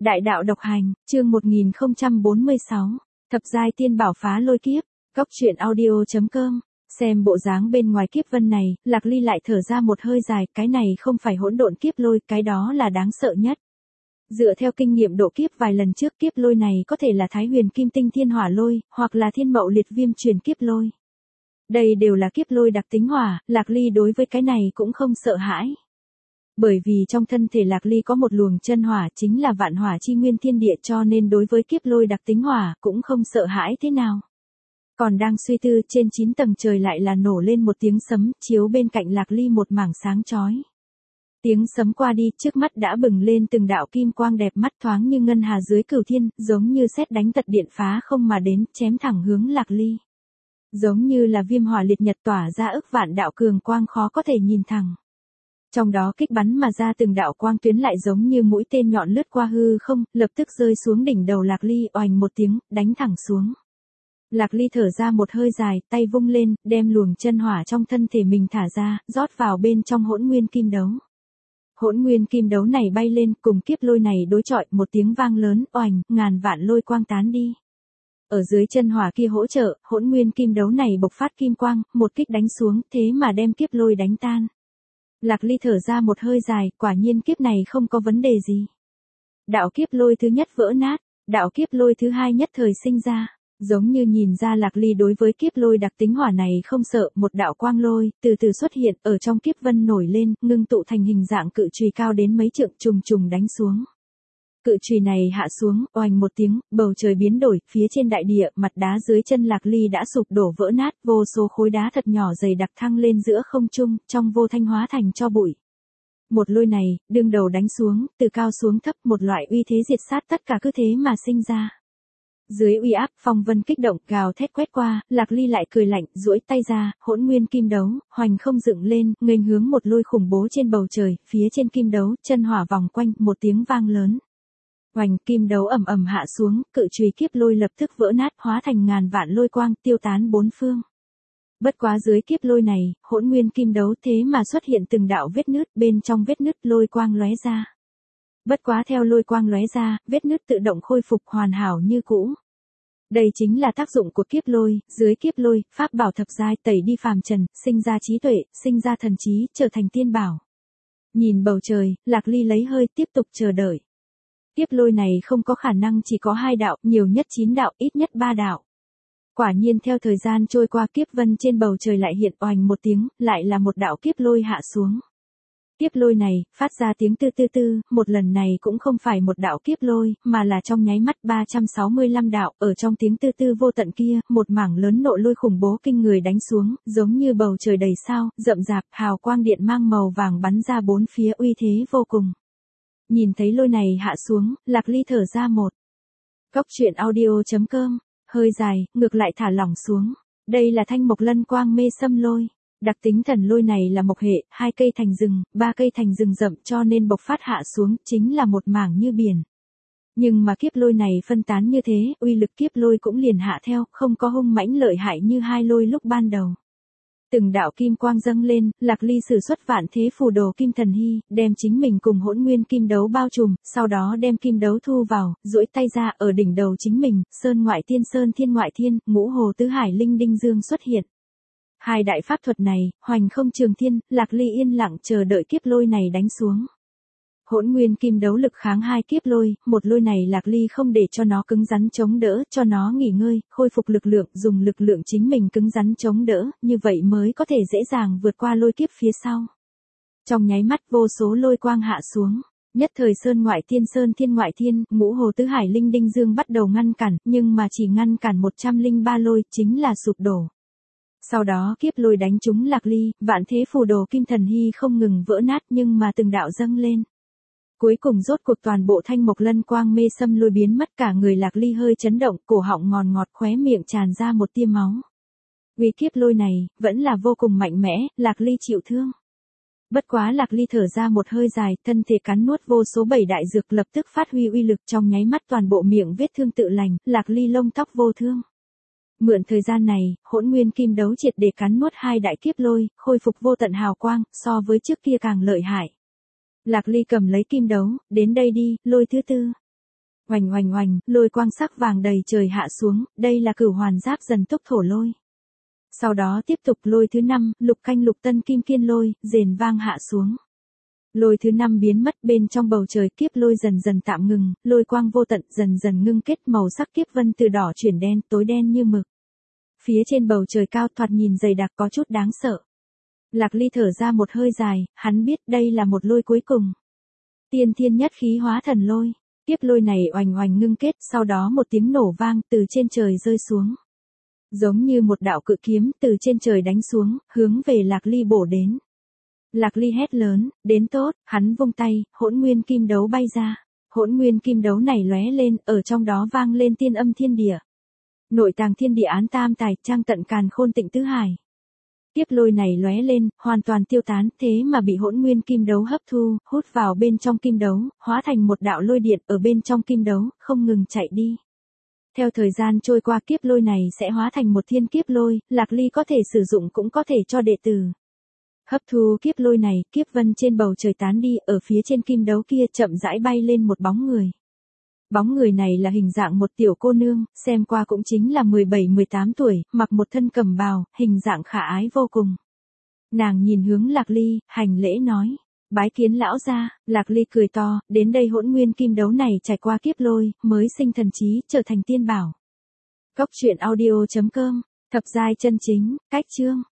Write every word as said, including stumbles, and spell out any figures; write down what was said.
Đại đạo độc hành, chương một nghìn không trăm bốn mươi sáu, thập giai tiên bảo phá lôi kiếp, cốc truyện audio chấm com. Xem bộ dáng bên ngoài kiếp vân này, Lạc Ly lại thở ra một hơi dài, cái này không phải hỗn độn kiếp lôi, cái đó là đáng sợ nhất. Dựa theo kinh nghiệm độ kiếp vài lần trước, kiếp lôi này có thể là Thái Huyền Kim Tinh Thiên Hỏa Lôi, hoặc là Thiên Mậu Liệt Viêm truyền kiếp lôi. Đây đều là kiếp lôi đặc tính hỏa, Lạc Ly đối với cái này cũng không sợ hãi. Bởi vì trong thân thể Lạc Ly có một luồng chân hỏa, chính là vạn hỏa chi nguyên thiên địa, cho nên đối với kiếp lôi đặc tính hỏa cũng không sợ hãi thế nào. Còn đang suy tư, trên chín tầng trời lại là nổ lên một tiếng sấm, chiếu bên cạnh Lạc Ly một mảng sáng chói. Tiếng sấm qua đi, trước mắt đã bừng lên từng đạo kim quang đẹp mắt, thoáng như ngân hà dưới cửu thiên, giống như sét đánh tật điện phá không mà đến, chém thẳng hướng Lạc Ly. Giống như là viêm hỏa liệt nhật tỏa ra ức vạn đạo cường quang khó có thể nhìn thẳng. Trong đó kích bắn mà ra từng đạo quang tuyến lại giống như mũi tên nhọn lướt qua hư không, lập tức rơi xuống đỉnh đầu Lạc Ly, oành một tiếng, đánh thẳng xuống. Lạc Ly thở ra một hơi dài, tay vung lên, đem luồng chân hỏa trong thân thể mình thả ra, rót vào bên trong hỗn nguyên kim đấu. Hỗn nguyên kim đấu này bay lên, cùng kiếp lôi này đối chọi, một tiếng vang lớn, oành, ngàn vạn lôi quang tán đi. Ở dưới chân hỏa kia hỗ trợ, hỗn nguyên kim đấu này bộc phát kim quang, một kích đánh xuống, thế mà đem kiếp lôi đánh tan. Lạc Ly thở ra một hơi dài, quả nhiên kiếp này không có vấn đề gì. Đạo kiếp lôi thứ nhất vỡ nát, đạo kiếp lôi thứ hai nhất thời sinh ra, giống như nhìn ra Lạc Ly đối với kiếp lôi đặc tính hỏa này không sợ, một đạo quang lôi từ từ xuất hiện, ở trong kiếp vân nổi lên, ngưng tụ thành hình dạng cự chùy cao đến mấy trượng, trùng trùng đánh xuống. Cự chùy này hạ xuống, oành một tiếng, bầu trời biến đổi, phía trên đại địa, mặt đá dưới chân Lạc Ly đã sụp đổ vỡ nát, vô số khối đá thật nhỏ dày đặc thăng lên giữa không trung, trong vô thanh hóa thành tro bụi. Một lôi này, đương đầu đánh xuống, từ cao xuống thấp, một loại uy thế diệt sát tất cả cứ thế mà sinh ra. Dưới uy áp, phong vân kích động, gào thét quét qua, Lạc Ly lại cười lạnh, duỗi tay ra, hỗn nguyên kim đấu, hoành không dựng lên, nghênh hướng một lôi khủng bố trên bầu trời, phía trên kim đấu, chân hỏa vòng quanh, một tiếng vang lớn. Oành, kim đấu ầm ầm hạ xuống, cự chùy kiếp lôi lập tức vỡ nát, hóa thành ngàn vạn lôi quang, tiêu tán bốn phương. Bất quá dưới kiếp lôi này, hỗn nguyên kim đấu thế mà xuất hiện từng đạo vết nứt, bên trong vết nứt lôi quang lóe ra. Bất quá theo lôi quang lóe ra, vết nứt tự động khôi phục hoàn hảo như cũ. Đây chính là tác dụng của kiếp lôi, dưới kiếp lôi, pháp bảo thập giai tẩy đi phàm trần, sinh ra trí tuệ, sinh ra thần trí, trở thành tiên bảo. Nhìn bầu trời, Lạc Ly lấy hơi, tiếp tục chờ đợi. Kiếp lôi này không có khả năng chỉ có hai đạo, nhiều nhất chín đạo, ít nhất ba đạo. Quả nhiên theo thời gian trôi qua, kiếp vân trên bầu trời lại hiện, oành một tiếng, lại là một đạo kiếp lôi hạ xuống. Kiếp lôi này, phát ra tiếng tư tư tư, một lần này cũng không phải một đạo kiếp lôi, mà là trong nháy mắt ba trăm sáu mươi lăm đạo, ở trong tiếng tư tư vô tận kia, một mảng lớn nộ lôi khủng bố kinh người đánh xuống, giống như bầu trời đầy sao, rậm rạp, hào quang điện mang màu vàng bắn ra bốn phía, uy thế vô cùng. Nhìn thấy lôi này hạ xuống, Lạc Ly thở ra một. Cốc truyện audio chấm com, hơi dài, ngược lại thả lỏng xuống. Đây là thanh mộc lân quang mê xâm lôi. Đặc tính thần lôi này là mộc hệ, hai cây thành rừng, ba cây thành rừng rậm, cho nên bộc phát hạ xuống, chính là một mảng như biển. Nhưng mà kiếp lôi này phân tán như thế, uy lực kiếp lôi cũng liền hạ theo, không có hung mãnh lợi hại như hai lôi lúc ban đầu. Từng đạo kim quang dâng lên, Lạc Ly sử xuất vạn thế phù đồ kim thần hy, đem chính mình cùng hỗn nguyên kim đấu bao trùm, sau đó đem kim đấu thu vào, duỗi tay ra, ở đỉnh đầu chính mình, sơn ngoại thiên sơn thiên ngoại thiên, ngũ hồ tứ hải linh đinh dương xuất hiện. Hai đại pháp thuật này, hoành không trường thiên, Lạc Ly yên lặng chờ đợi kiếp lôi này đánh xuống. Hỗn nguyên kim đấu lực kháng hai kiếp lôi, một lôi này Lạc Ly không để cho nó cứng rắn chống đỡ, cho nó nghỉ ngơi, khôi phục lực lượng, dùng lực lượng chính mình cứng rắn chống đỡ, như vậy mới có thể dễ dàng vượt qua lôi kiếp phía sau. Trong nháy mắt vô số lôi quang hạ xuống, nhất thời sơn ngoại thiên sơn thiên ngoại thiên, ngũ hồ tứ hải linh đinh dương bắt đầu ngăn cản, nhưng mà chỉ ngăn cản một trăm lẻ ba lôi, chính là sụp đổ. Sau đó kiếp lôi đánh trúng Lạc Ly, vạn thế phù đồ kim thần hy không ngừng vỡ nát nhưng mà từng đạo dâng lên. Cuối cùng rốt cuộc toàn bộ thanh mộc lân quang mê xâm lôi biến mất, cả người Lạc Ly hơi chấn động, cổ họng ngòn ngọt, khóe miệng tràn ra một tia máu. Vì kiếp lôi này, vẫn là vô cùng mạnh mẽ, Lạc Ly chịu thương. Bất quá Lạc Ly thở ra một hơi dài, thân thể cắn nuốt vô số bảy đại dược lập tức phát huy uy lực, trong nháy mắt toàn bộ miệng vết thương tự lành, Lạc Ly lông tóc vô thương. Mượn thời gian này, hỗn nguyên kim đấu triệt để cắn nuốt hai đại kiếp lôi, khôi phục vô tận hào quang, so với trước kia càng lợi hại. Lạc Ly cầm lấy kim đấu, đến đây đi, lôi thứ tư. Oành oành oành, lôi quang sắc vàng đầy trời hạ xuống, đây là cửu hoàn giáp dần túc thổ lôi. Sau đó tiếp tục lôi thứ năm, lục canh lục tân kim kiên lôi, rền vang hạ xuống. Lôi thứ năm biến mất bên trong bầu trời, kiếp lôi dần dần tạm ngừng, lôi quang vô tận dần dần ngưng kết, màu sắc kiếp vân từ đỏ chuyển đen, tối đen như mực. Phía trên bầu trời cao thoạt nhìn dày đặc có chút đáng sợ. Lạc Ly thở ra một hơi dài, hắn biết đây là một lôi cuối cùng. Tiên thiên nhất khí hóa thần lôi. Kiếp lôi này oành oành ngưng kết, sau đó một tiếng nổ vang từ trên trời rơi xuống. Giống như một đạo cự kiếm từ trên trời đánh xuống, hướng về Lạc Ly bổ đến. Lạc Ly hét lớn, đến tốt, hắn vung tay, hỗn nguyên kim đấu bay ra. Hỗn nguyên kim đấu này lóe lên, ở trong đó vang lên tiên âm thiên địa. Nội tàng thiên địa án tam tài, trang tận càn khôn tịnh tứ hải. Kiếp lôi này lóe lên, hoàn toàn tiêu tán, thế mà bị hỗn nguyên kim đấu hấp thu, hút vào bên trong kim đấu, hóa thành một đạo lôi điện ở bên trong kim đấu, không ngừng chạy đi. Theo thời gian trôi qua, kiếp lôi này sẽ hóa thành một thiên kiếp lôi, Lạc Ly có thể sử dụng cũng có thể cho đệ tử. Hấp thu kiếp lôi này, kiếp vân trên bầu trời tán đi, ở phía trên kim đấu kia chậm rãi bay lên một bóng người. Bóng người này là hình dạng một tiểu cô nương, xem qua cũng chính là mười bảy mười tám tuổi, mặc một thân cẩm bào, hình dạng khả ái vô cùng. Nàng nhìn hướng Lạc Ly, hành lễ nói, bái kiến lão gia. Lạc Ly cười to, đến đây hỗn nguyên kim đấu này trải qua kiếp lôi, mới sinh thần trí, trở thành tiên bảo. Cốc truyện audio chấm com, thập giai chân chính, cách chương.